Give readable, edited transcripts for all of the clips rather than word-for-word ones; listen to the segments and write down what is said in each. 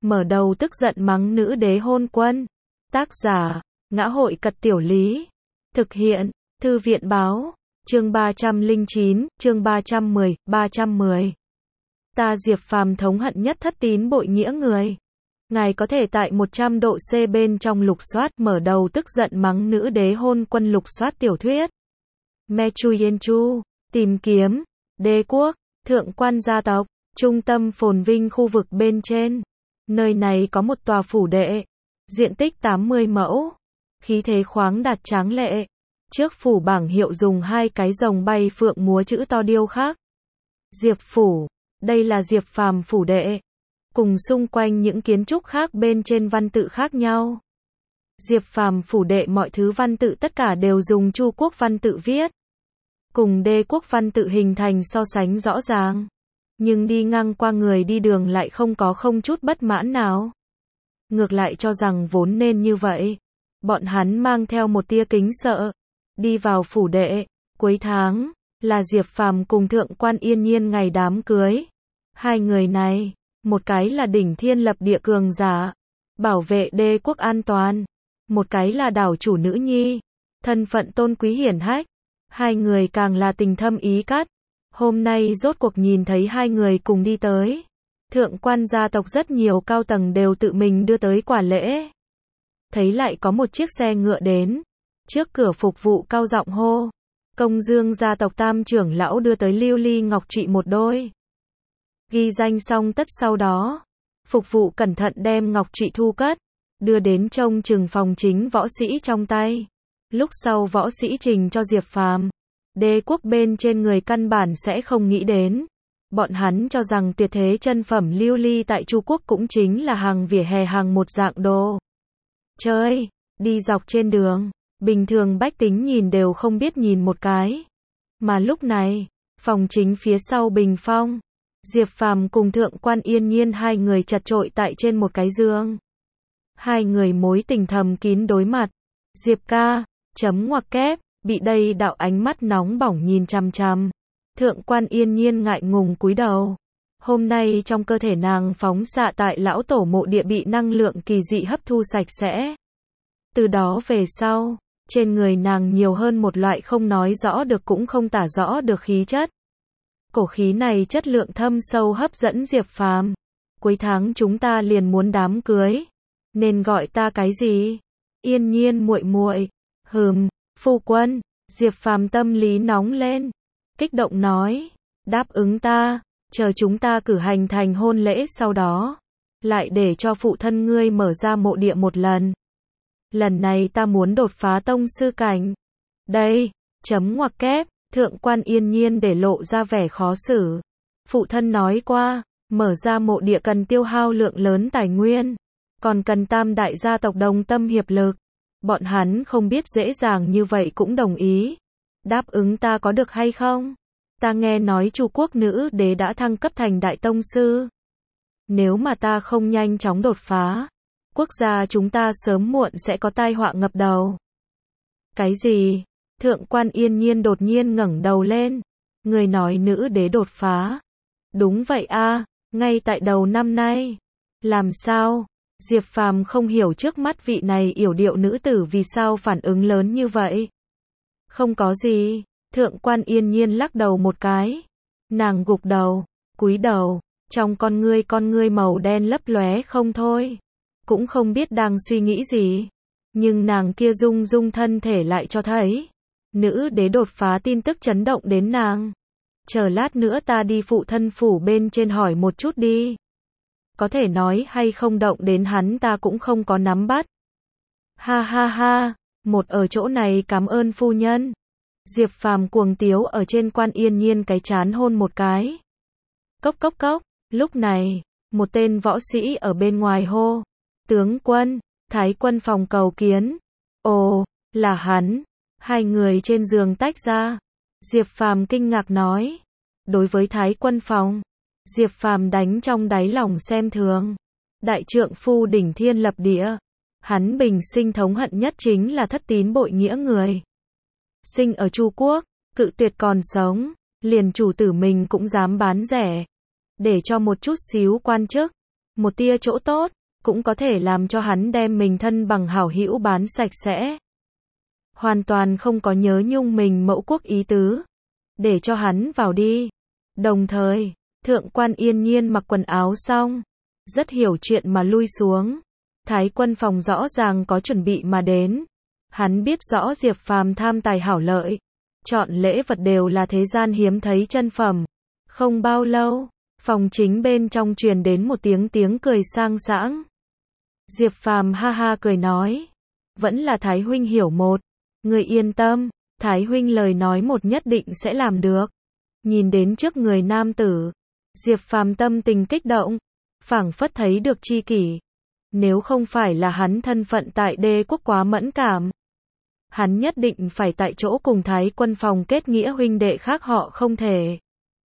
mở đầu tức giận mắng nữ đế hôn quân. Tác giả, Ngã Hội Cật Tiểu Lý. Thực hiện, Thư viện Báo. Chương 309, chương 310. Ta Diệp Phàm thống hận nhất thất tín bội nghĩa người. Ngài có thể tại 100 độ C bên trong lục soát mở đầu tức giận mắng nữ đế hôn quân lục soát tiểu thuyết. Mechuyenchu, tìm kiếm, đế quốc, thượng quan gia tộc, trung tâm phồn vinh khu vực bên trên. Nơi này có một tòa phủ đệ, diện tích 80 mẫu, khí thế khoáng đạt tráng lệ. Trước phủ bảng hiệu dùng hai cái rồng bay phượng múa chữ to điêu khắc. Diệp phủ, đây là Diệp Phàm phủ đệ, cùng xung quanh những kiến trúc khác bên trên văn tự khác nhau. Diệp Phàm phủ đệ mọi thứ văn tự tất cả đều dùng Chu quốc văn tự viết, cùng Đê quốc văn tự hình thành so sánh rõ ràng. Nhưng đi ngang qua người đi đường lại không chút bất mãn nào. Ngược lại cho rằng vốn nên như vậy. Bọn hắn mang theo một tia kính sợ, đi vào phủ đệ. Cuối tháng, là Diệp Phàm cùng Thượng quan Yên Nhiên ngày đám cưới. Hai người này, một cái là đỉnh thiên lập địa cường giả, bảo vệ Đê quốc an toàn. Một cái là đảo chủ nữ nhi, thân phận tôn quý hiển hách. Hai người càng là tình thâm ý cắt. Hôm nay rốt cuộc nhìn thấy hai người cùng đi tới. Thượng quan gia tộc rất nhiều cao tầng đều tự mình đưa tới quả lễ. Thấy lại có một chiếc xe ngựa đến. Trước cửa phục vụ cao giọng hô. Công Dương gia tộc tam trưởng lão đưa tới lưu ly ngọc trụy một đôi. Ghi danh xong tất sau đó. Phục vụ cẩn thận đem ngọc trụy thu cất. Đưa đến trông chừng phòng chính võ sĩ trong tay. Lúc sau võ sĩ trình cho Diệp Phàm. Đế quốc bên trên người căn bản sẽ không nghĩ đến. Bọn hắn cho rằng tuyệt thế chân phẩm lưu ly tại Chu quốc cũng chính là hàng vỉa hè hàng một dạng đồ chơi, đi dọc trên đường, bình thường bách tính nhìn đều không biết nhìn một cái. Mà lúc này, phòng chính phía sau bình phong, Diệp Phàm cùng Thượng quan Yên Nhiên hai người chật chội tại trên một cái giường. Hai người mối tình thầm kín đối mặt. Diệp ca, chấm ngoặc kép. Bị đây đạo ánh mắt nóng bỏng nhìn chằm chằm. Thượng quan Yên Nhiên ngại ngùng cúi đầu. Hôm nay trong cơ thể nàng phóng xạ tại lão tổ mộ địa bị năng lượng kỳ dị hấp thu sạch sẽ. Từ đó về sau, trên người nàng nhiều hơn một loại không nói rõ được cũng không tả rõ được khí chất. Cổ khí này chất lượng thâm sâu hấp dẫn Diệp Phàm. Cuối tháng chúng ta liền muốn đám cưới. Nên gọi ta cái gì? Yên Nhiên muội muội. Phu quân. Diệp Phàm tâm lý nóng lên, kích động nói, đáp ứng ta, chờ chúng ta cử hành thành hôn lễ sau đó, lại để cho phụ thân ngươi mở ra mộ địa một lần. Lần này ta muốn đột phá tông sư cảnh. Đây, chấm ngoặc kép, Thượng quan Yên Nhiên để lộ ra vẻ khó xử. Phụ thân nói qua, mở ra mộ địa cần tiêu hao lượng lớn tài nguyên, còn cần tam đại gia tộc đồng tâm hiệp lực. Bọn hắn không biết dễ dàng như vậy cũng đồng ý. Đáp ứng ta có được hay không? Ta nghe nói Chu quốc nữ đế đã thăng cấp thành đại tông sư. Nếu mà ta không nhanh chóng đột phá, quốc gia chúng ta sớm muộn sẽ có tai họa ngập đầu. Cái gì? Thượng quan Yên Nhiên đột nhiên ngẩng đầu lên. Người nói nữ đế đột phá. Đúng vậy a, ngay tại đầu năm nay. Làm sao? Diệp Phàm không hiểu trước mắt vị này yểu điệu nữ tử vì sao phản ứng lớn như vậy. Không có gì, Thượng quan Yên Nhiên lắc đầu một cái. Nàng gục đầu, cúi đầu, trong con ngươi màu đen lấp lóe không thôi. Cũng không biết đang suy nghĩ gì. Nhưng nàng kia rung thân thể lại cho thấy. Nữ đế đột phá tin tức chấn động đến nàng. Chờ lát nữa ta đi phụ thân phủ bên trên hỏi một chút đi. Có thể nói hay không động đến hắn ta cũng không có nắm bắt. Ha ha ha, một ở chỗ này cảm ơn phu nhân. Diệp Phàm cuồng tiếu ở trên quan Yên Nhiên cái trán hôn một cái. Cốc cốc cốc, lúc này, một tên võ sĩ ở bên ngoài hô. Tướng quân, Thái quân phòng cầu kiến. Ồ, là hắn. Hai người trên giường tách ra. Diệp Phàm kinh ngạc nói. Đối với Thái quân phòng, Diệp Phàm đánh trong đáy lòng xem thường. Đại trượng phu đỉnh thiên lập địa. Hắn bình sinh thống hận nhất chính là thất tín bội nghĩa người. Sinh ở Chu quốc, cự tuyệt còn sống, liền chủ tử mình cũng dám bán rẻ. Để cho một chút xíu quan chức. một tia chỗ tốt, cũng có thể làm cho hắn đem mình thân bằng hảo hữu bán sạch sẽ. Hoàn toàn không có nhớ nhung mình mẫu quốc ý tứ. Để cho hắn vào đi. Đồng thời, thượng quan Yên Nhiên mặc quần áo xong, rất hiểu chuyện mà lui xuống. Thái Quân Phòng rõ ràng có chuẩn bị mà đến. Hắn biết rõ Diệp Phàm tham tài hảo lợi, chọn lễ vật đều là thế gian hiếm thấy chân phẩm. Không bao lâu, phòng chính bên trong truyền đến một tiếng cười sang sảng. Diệp Phàm ha ha cười nói, vẫn là Thái huynh hiểu một, người yên tâm, Thái huynh lời nói một nhất định sẽ làm được. Nhìn đến trước người nam tử, Diệp Phàm tâm tình kích động, phảng phất thấy được tri kỷ. Nếu không phải là hắn thân phận tại Đế quốc quá mẫn cảm, hắn nhất định phải tại chỗ cùng Thái Quân Phòng kết nghĩa huynh đệ khác họ không thể.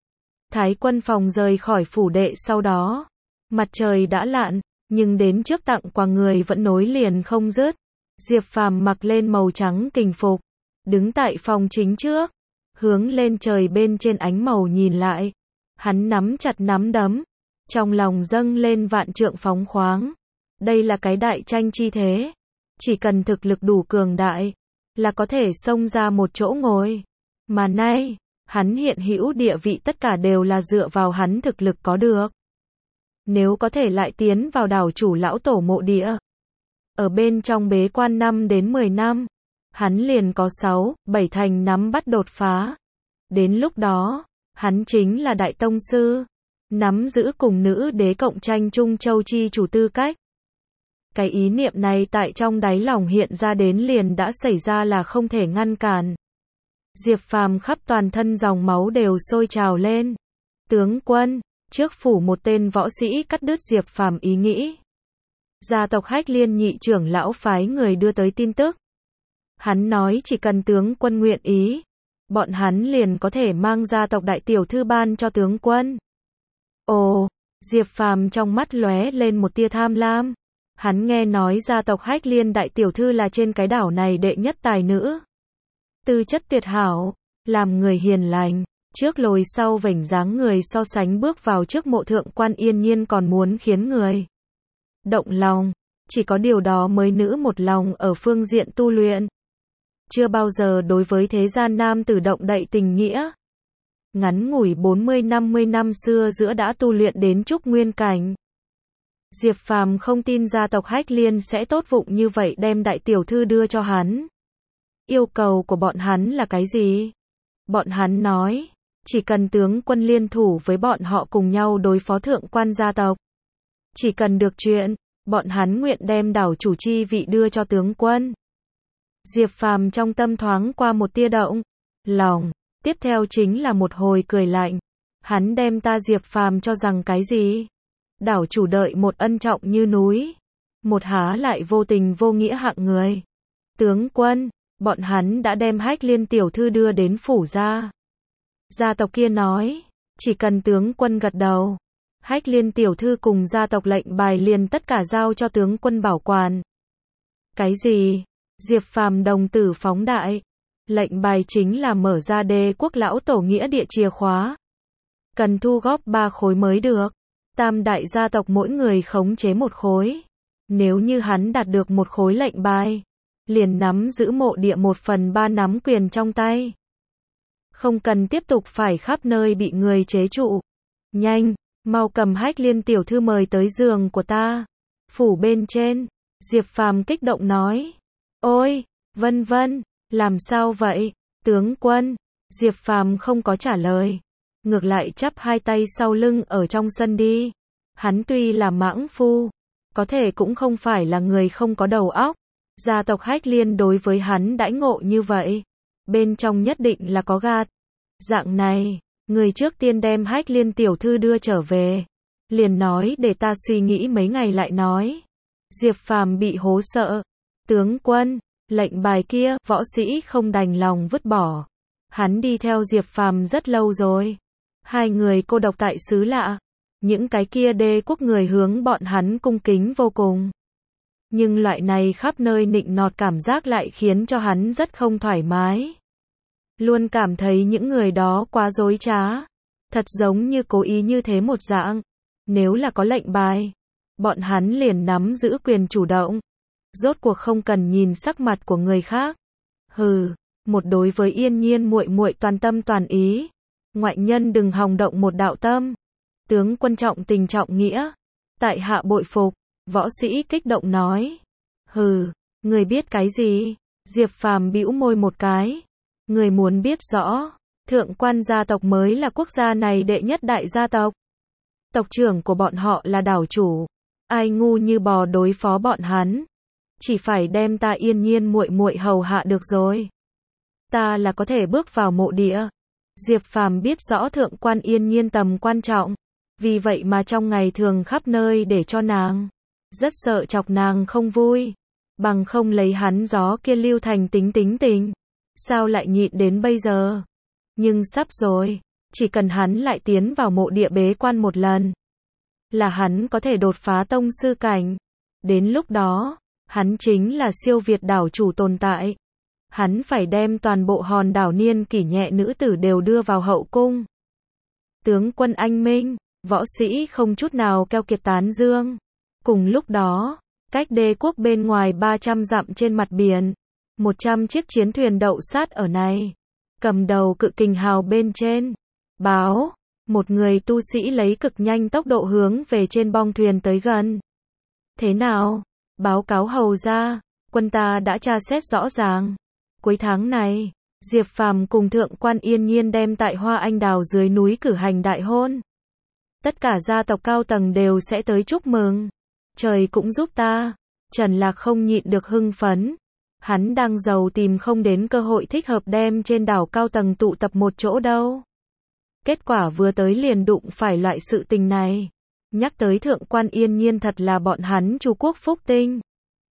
Thái Quân Phòng rời khỏi phủ đệ sau đó, mặt trời đã lặn, nhưng đến trước tặng quà người vẫn nối liền không dứt. Diệp Phàm mặc lên màu trắng kình phục, đứng tại phòng chính trước, hướng lên trời bên trên ánh màu nhìn lại. Hắn nắm chặt nắm đấm, trong lòng dâng lên vạn trượng phóng khoáng. Đây là cái đại tranh chi thế, chỉ cần thực lực đủ cường đại, là có thể xông ra một chỗ ngồi. Mà nay, hắn hiện hữu địa vị tất cả đều là dựa vào hắn thực lực có được. Nếu có thể lại tiến vào đảo chủ lão tổ mộ địa, ở bên trong bế quan 5 đến 10 năm, hắn liền có 6, 7 thành nắm bắt đột phá. Đến lúc đó, hắn chính là đại tông sư, nắm giữ cùng nữ đế cộng tranh Trung Châu chi chủ tư cách. Cái ý niệm này tại trong đáy lòng hiện ra đến liền đã xảy ra là không thể ngăn cản. Diệp Phàm khắp toàn thân dòng máu đều sôi trào lên. Tướng quân, trước phủ một tên võ sĩ cắt đứt Diệp Phàm ý nghĩ. Gia tộc Hách Liên nhị trưởng lão phái người đưa tới tin tức. Hắn nói chỉ cần tướng quân nguyện ý, bọn hắn liền có thể mang gia tộc đại tiểu thư ban cho tướng quân. Ồ, Diệp Phàm trong mắt lóe lên một tia tham lam. Hắn nghe nói gia tộc Hách Liên đại tiểu thư là trên cái đảo này đệ nhất tài nữ. Tư chất tuyệt hảo, làm người hiền lành, trước lồi sau vểnh dáng người so sánh bước vào trước mộ thượng quan Yên Nhiên còn muốn khiến người động lòng. Chỉ có điều đó mới nữ một lòng ở phương diện tu luyện. Chưa bao giờ đối với thế gian nam tử động đậy tình nghĩa. Ngắn ngủi 40-50 năm xưa giữa đã tu luyện đến trúc nguyên cảnh. Diệp Phàm không tin gia tộc Hách Liên sẽ tốt vụng như vậy đem đại tiểu thư đưa cho hắn. Yêu cầu của bọn hắn là cái gì? Bọn hắn nói, chỉ cần tướng quân liên thủ với bọn họ cùng nhau đối phó thượng quan gia tộc. Chỉ cần được chuyện, bọn hắn nguyện đem đảo chủ chi vị đưa cho tướng quân. Diệp Phàm trong tâm thoáng qua một tia động lòng, tiếp theo chính là một hồi cười lạnh. Hắn đem ta Diệp Phàm cho rằng cái gì? Đảo chủ đợi một ân trọng như núi, một há lại vô tình vô nghĩa hạng người. Tướng quân, bọn hắn đã đem Hách Liên tiểu thư đưa đến phủ gia. Gia tộc kia nói, chỉ cần tướng quân gật đầu, Hách Liên tiểu thư cùng gia tộc lệnh bài liền tất cả giao cho tướng quân bảo quản. Cái gì? Diệp Phàm đồng tử phóng đại. Lệnh bài chính là mở ra Đế quốc lão tổ nghĩa địa chìa khóa. Cần thu góp 3 khối mới được. Tam đại gia tộc mỗi người khống chế một khối. Nếu như hắn đạt được một khối lệnh bài, liền nắm giữ mộ địa 1/3 nắm quyền trong tay. Không cần tiếp tục phải khắp nơi bị người chế trụ. Nhanh, mau cầm Hách Liên tiểu thư mời tới giường của ta. Phủ bên trên, Diệp Phàm kích động nói. Ôi, vân vân, làm sao vậy, tướng quân? Diệp Phàm không có trả lời. Ngược lại chắp hai tay sau lưng ở trong sân đi. Hắn tuy là mãng phu, có thể cũng không phải là người không có đầu óc. Gia tộc Hách Liên đối với hắn đãi ngộ như vậy, bên trong nhất định là có gạt. Dạng này, người trước tiên đem Hách Liên tiểu thư đưa trở về. Liền nói để ta suy nghĩ mấy ngày lại nói. Diệp Phàm bị hố sợ. Tướng quân, lệnh bài kia, võ sĩ không đành lòng vứt bỏ. Hắn đi theo Diệp Phàm rất lâu rồi. Hai người cô độc tại xứ lạ. Những cái kia Đế quốc người hướng bọn hắn cung kính vô cùng. Nhưng loại này khắp nơi nịnh nọt cảm giác lại khiến cho hắn rất không thoải mái. Luôn cảm thấy những người đó quá dối trá. Thật giống như cố ý như thế một dạng. Nếu là có lệnh bài, bọn hắn liền nắm giữ quyền chủ động. Rốt cuộc không cần nhìn sắc mặt của người khác. Hừ, một đối với Yên Nhiên muội muội toàn tâm toàn ý. Ngoại nhân đừng hòng động một đạo tâm. Tướng quân trọng tình trọng nghĩa. Tại hạ bội phục, võ sĩ kích động nói. Hừ, người biết cái gì? Diệp Phàm bĩu môi một cái. Người muốn biết rõ, thượng quan gia tộc mới là quốc gia này đệ nhất đại gia tộc. Tộc trưởng của bọn họ là đảo chủ. Ai ngu như bò đối phó bọn hắn. Chỉ phải đem ta Yên Nhiên muội muội hầu hạ được rồi. Ta là có thể bước vào mộ địa. Diệp Phàm biết rõ thượng quan Yên Nhiên tầm quan trọng. Vì vậy mà trong ngày thường khắp nơi để cho nàng. Rất sợ chọc nàng không vui. Bằng không lấy hắn gió kia lưu thành tính tình. Sao lại nhịn đến bây giờ? Nhưng sắp rồi. Chỉ cần hắn lại tiến vào mộ địa bế quan một lần. Là hắn có thể đột phá tông sư cảnh. Đến lúc đó, hắn chính là siêu việt đảo chủ tồn tại. Hắn phải đem toàn bộ hòn đảo niên kỷ nhẹ nữ tử đều đưa vào hậu cung. Tướng quân anh minh, võ sĩ không chút nào keo kiệt tán dương. Cùng lúc đó, cách đế quốc bên ngoài 300 dặm trên mặt biển, 100 chiếc chiến thuyền đậu sát ở này. Cầm đầu cự kình hào bên trên. Báo, một người tu sĩ lấy cực nhanh tốc độ hướng về trên bong thuyền tới gần. Thế nào? Báo cáo hầu ra, quân ta đã tra xét rõ ràng. Cuối tháng này, Diệp Phàm cùng thượng quan Yên Nhiên đem tại Hoa Anh Đào dưới núi cử hành đại hôn. Tất cả gia tộc cao tầng đều sẽ tới chúc mừng. Trời cũng giúp ta. Trần Lạc không nhịn được hưng phấn. Hắn đang giàu tìm không đến cơ hội thích hợp đem trên đảo cao tầng tụ tập một chỗ đâu. Kết quả vừa tới liền đụng phải loại sự tình này. Nhắc tới thượng quan Yên Nhiên thật là bọn hắn Chu quốc phúc tinh.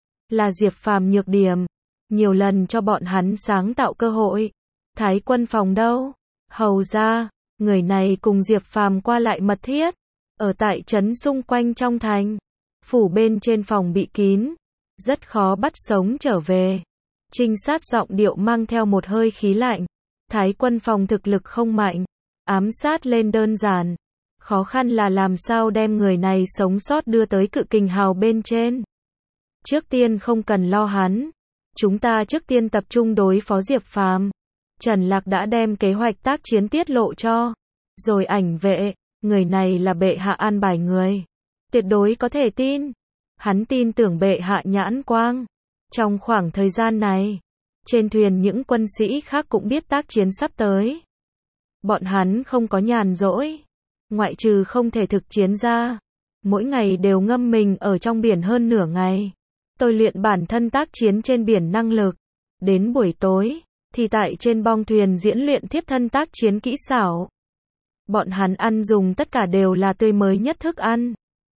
Là Diệp Phàm nhược điểm. Nhiều lần cho bọn hắn sáng tạo cơ hội. Thái quân phòng đâu? Hầu ra, người này cùng Diệp Phàm qua lại mật thiết. Ở tại trấn xung quanh trong thành. Phủ bên trên phòng bị kín. Rất khó bắt sống trở về. Trinh sát giọng điệu mang theo một hơi khí lạnh. Thái quân phòng thực lực không mạnh. Ám sát lên đơn giản. Khó khăn là làm sao đem người này sống sót đưa tới cự kình hào bên trên. Trước tiên không cần lo hắn. Chúng ta trước tiên tập trung đối phó Diệp Phàm. Trần Lạc đã đem kế hoạch tác chiến tiết lộ cho. Rồi ảnh vệ, người này là bệ hạ an bài người. Tuyệt đối có thể tin. Hắn tin tưởng bệ hạ nhãn quang. Trong khoảng thời gian này, trên thuyền những quân sĩ khác cũng biết tác chiến sắp tới. Bọn hắn không có nhàn rỗi. Ngoại trừ không thể thực chiến ra. Mỗi ngày đều ngâm mình ở trong biển hơn nửa ngày. Tôi luyện bản thân tác chiến trên biển năng lực. Đến buổi tối, thì tại trên bong thuyền diễn luyện thiếp thân tác chiến kỹ xảo. Bọn hắn ăn dùng tất cả đều là tươi mới nhất thức ăn.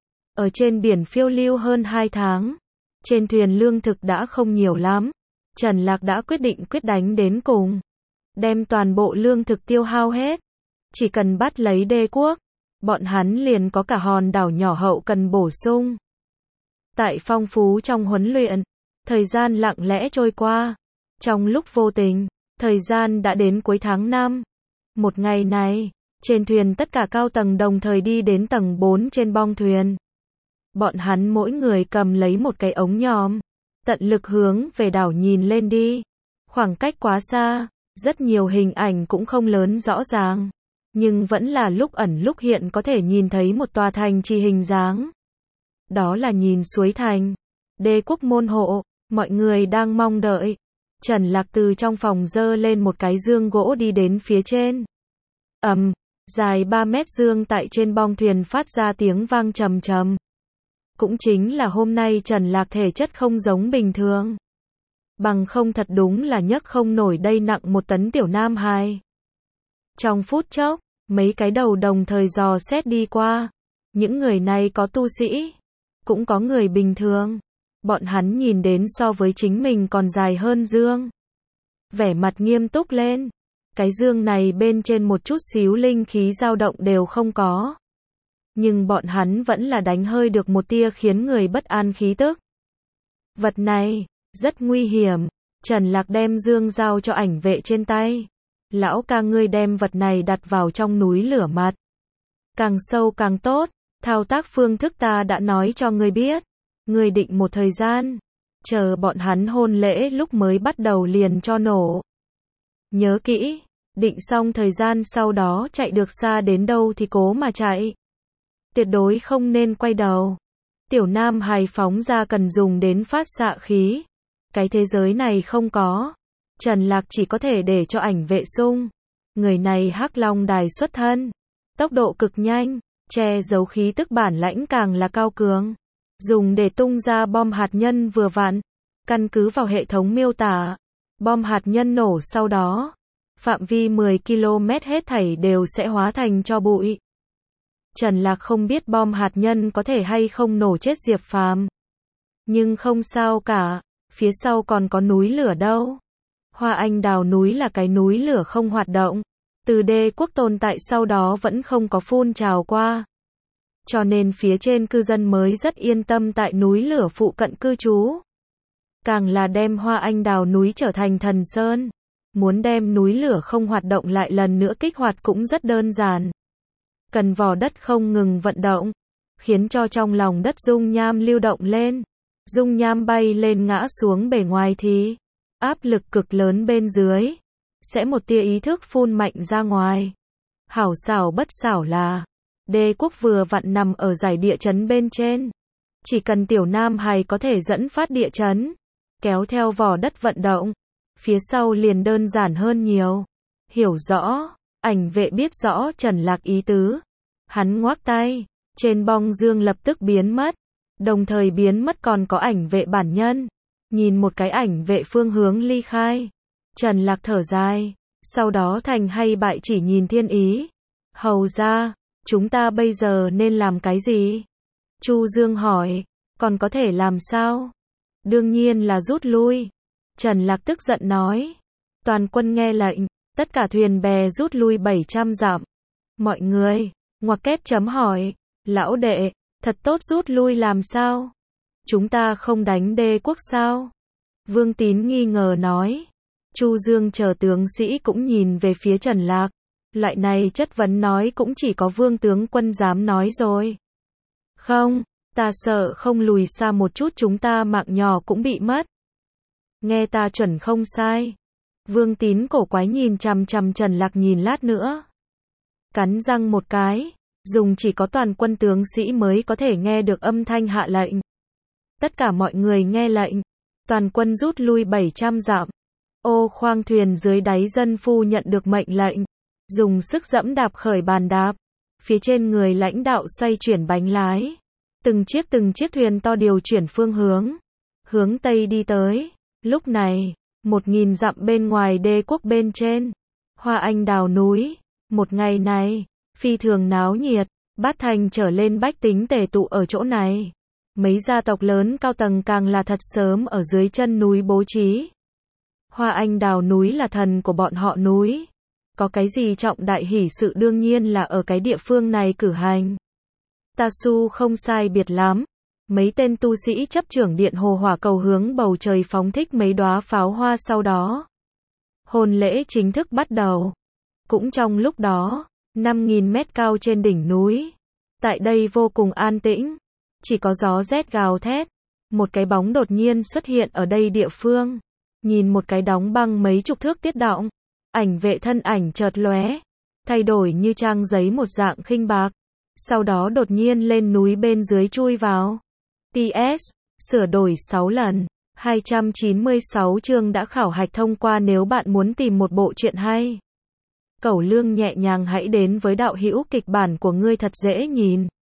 Ở trên biển phiêu lưu hơn 2 tháng. Trên thuyền lương thực đã không nhiều lắm. Trần Lạc đã quyết định quyết đánh đến cùng. Đem toàn bộ lương thực tiêu hao hết. Chỉ cần bắt lấy đế quốc. Bọn hắn liền có cả hòn đảo nhỏ hậu cần bổ sung. Tại phong phú trong huấn luyện. Thời gian lặng lẽ trôi qua. Trong lúc vô tình, thời gian đã đến cuối tháng 5. Một ngày này, trên thuyền tất cả cao tầng đồng thời đi đến tầng 4 trên bong thuyền. Bọn hắn mỗi người cầm lấy một cái ống nhòm. Tận lực hướng về đảo nhìn lên đi. Khoảng cách quá xa, rất nhiều hình ảnh cũng không lớn rõ ràng. Nhưng vẫn là lúc ẩn lúc hiện có thể nhìn thấy một tòa thành trì hình dáng. Đó là nhìn suối thành. Đế quốc môn hộ, mọi người đang mong đợi. Trần Lạc từ trong phòng dơ lên một cái dương gỗ đi đến phía trên. Dài 3 mét dương tại trên bong thuyền phát ra tiếng vang trầm trầm. Cũng chính là hôm nay Trần Lạc thể chất không giống bình thường. Bằng không thật đúng là nhấc không nổi đây nặng 1 tấn tiểu nam hài. Trong phút chốc, mấy cái đầu đồng thời dò xét đi qua. Những người này có tu sĩ, cũng có người bình thường. Bọn hắn nhìn đến so với chính mình còn dài hơn dương. Vẻ mặt nghiêm túc lên. Cái dương này bên trên một chút xíu linh khí dao động đều không có. Nhưng bọn hắn vẫn là đánh hơi được một tia khiến người bất an khí tức. Vật này, rất nguy hiểm. Trần Lạc đem dương giao cho ảnh vệ trên tay. Lão ca ngươi đem vật này đặt vào trong núi lửa mặt. Càng sâu càng tốt. Thao tác phương thức ta đã nói cho ngươi biết. Ngươi định một thời gian. Chờ bọn hắn hôn lễ lúc mới bắt đầu liền cho nổ. Nhớ kỹ. Định xong thời gian sau đó chạy được xa đến đâu thì cố mà chạy. Tuyệt đối không nên quay đầu. Tiểu Nam Hải phóng ra cần dùng đến phát xạ khí. Cái thế giới này không có. Trần Lạc chỉ có thể để cho ảnh vệ sung. Người này Hắc Long đài xuất thân. Tốc độ cực nhanh, che giấu khí tức bản lãnh càng là cao cường. Dùng để tung ra bom hạt nhân vừa vặn. Căn cứ vào hệ thống miêu tả. Bom hạt nhân nổ sau đó. Phạm vi 10 km hết thảy đều sẽ hóa thành tro bụi. Trần Lạc không biết bom hạt nhân có thể hay không nổ chết Diệp Phàm. Nhưng không sao cả, phía sau còn có núi lửa đâu. Hoa Anh Đào núi là cái núi lửa không hoạt động. Từ đế quốc tồn tại sau đó vẫn không có phun trào qua. Cho nên phía trên cư dân mới rất yên tâm tại núi lửa phụ cận cư trú. Càng là đem Hoa Anh Đào núi trở thành thần sơn. Muốn đem núi lửa không hoạt động lại lần nữa kích hoạt cũng rất đơn giản. Cần vỏ đất không ngừng vận động, khiến cho trong lòng đất dung nham lưu động lên. Dung nham bay lên ngã xuống bề ngoài thì áp lực cực lớn bên dưới sẽ một tia ý thức phun mạnh ra ngoài. Hảo xảo bất xảo là đế quốc vừa vặn nằm ở giải địa chấn bên trên. Chỉ cần Tiểu Nam Hải có thể dẫn phát địa chấn, kéo theo vỏ đất vận động, phía sau liền đơn giản hơn nhiều. Hiểu rõ, ảnh vệ biết rõ Trần Lạc ý tứ. Hắn ngoác tay, trên bong dương lập tức biến mất. Đồng thời biến mất còn có ảnh vệ bản nhân. Nhìn một cái ảnh vệ phương hướng ly khai. Trần Lạc thở dài, sau đó thành hay bại chỉ nhìn Thiên Ý. Hầu ra, chúng ta bây giờ nên làm cái gì? Chu Dương hỏi, còn có thể làm sao? Đương nhiên là rút lui. Trần Lạc tức giận nói. Toàn quân nghe lệnh, tất cả thuyền bè rút lui 700 dặm. Mọi người, ngoặc kép chấm hỏi, lão đệ, thật tốt rút lui làm sao? Chúng ta không đánh đế quốc sao? Vương Tín nghi ngờ nói. Chu Dương chờ tướng sĩ cũng nhìn về phía Trần Lạc. Loại này chất vấn nói cũng chỉ có Vương tướng quân dám nói rồi. Không, ta sợ không lùi xa một chút chúng ta mạng nhỏ cũng bị mất. Nghe ta chuẩn không sai. Vương Tín cổ quái nhìn chằm chằm Trần Lạc nhìn lát nữa. Cắn răng một cái, dùng chỉ có toàn quân tướng sĩ mới có thể nghe được âm thanh hạ lệnh. Tất cả mọi người nghe lệnh, toàn quân rút lui 700 dặm. Ô khoang thuyền dưới đáy dân phu nhận được mệnh lệnh, dùng sức dẫm đạp khởi bàn đạp. Phía trên người lãnh đạo xoay chuyển bánh lái. Từng chiếc thuyền to điều chuyển phương hướng Tây đi tới. Lúc này, 1000 dặm bên ngoài đế quốc bên trên, Hoa Anh Đào núi, một ngày này, phi thường náo nhiệt, bát thành trở lên bách tính tề tụ ở chỗ này. Mấy gia tộc lớn cao tầng càng là thật sớm ở dưới chân núi bố trí. Hoa Anh Đào núi là thần của bọn họ núi. Có cái gì trọng đại hỷ sự đương nhiên là ở cái địa phương này cử hành. Ta su không sai biệt lắm. Mấy tên tu sĩ chấp trưởng điện hồ hỏa cầu hướng bầu trời phóng thích mấy đóa pháo hoa sau đó. Hôn lễ chính thức bắt đầu. Cũng trong lúc đó, 5.000 mét cao trên đỉnh núi. Tại đây vô cùng an tĩnh. Chỉ có gió rét gào thét. Một cái bóng đột nhiên xuất hiện ở đây địa phương. Nhìn một cái đóng băng mấy chục thước tiết động. Ảnh vệ thân ảnh chợt lóe. Thay đổi như trang giấy một dạng khinh bạc. Sau đó đột nhiên lên núi bên dưới chui vào. PS, sửa đổi 6 lần. 296 chương đã khảo hạch thông qua. Nếu bạn muốn tìm một bộ truyện hay, Cẩu Lương nhẹ nhàng hãy đến với đạo hữu kịch bản của ngươi thật dễ nhìn.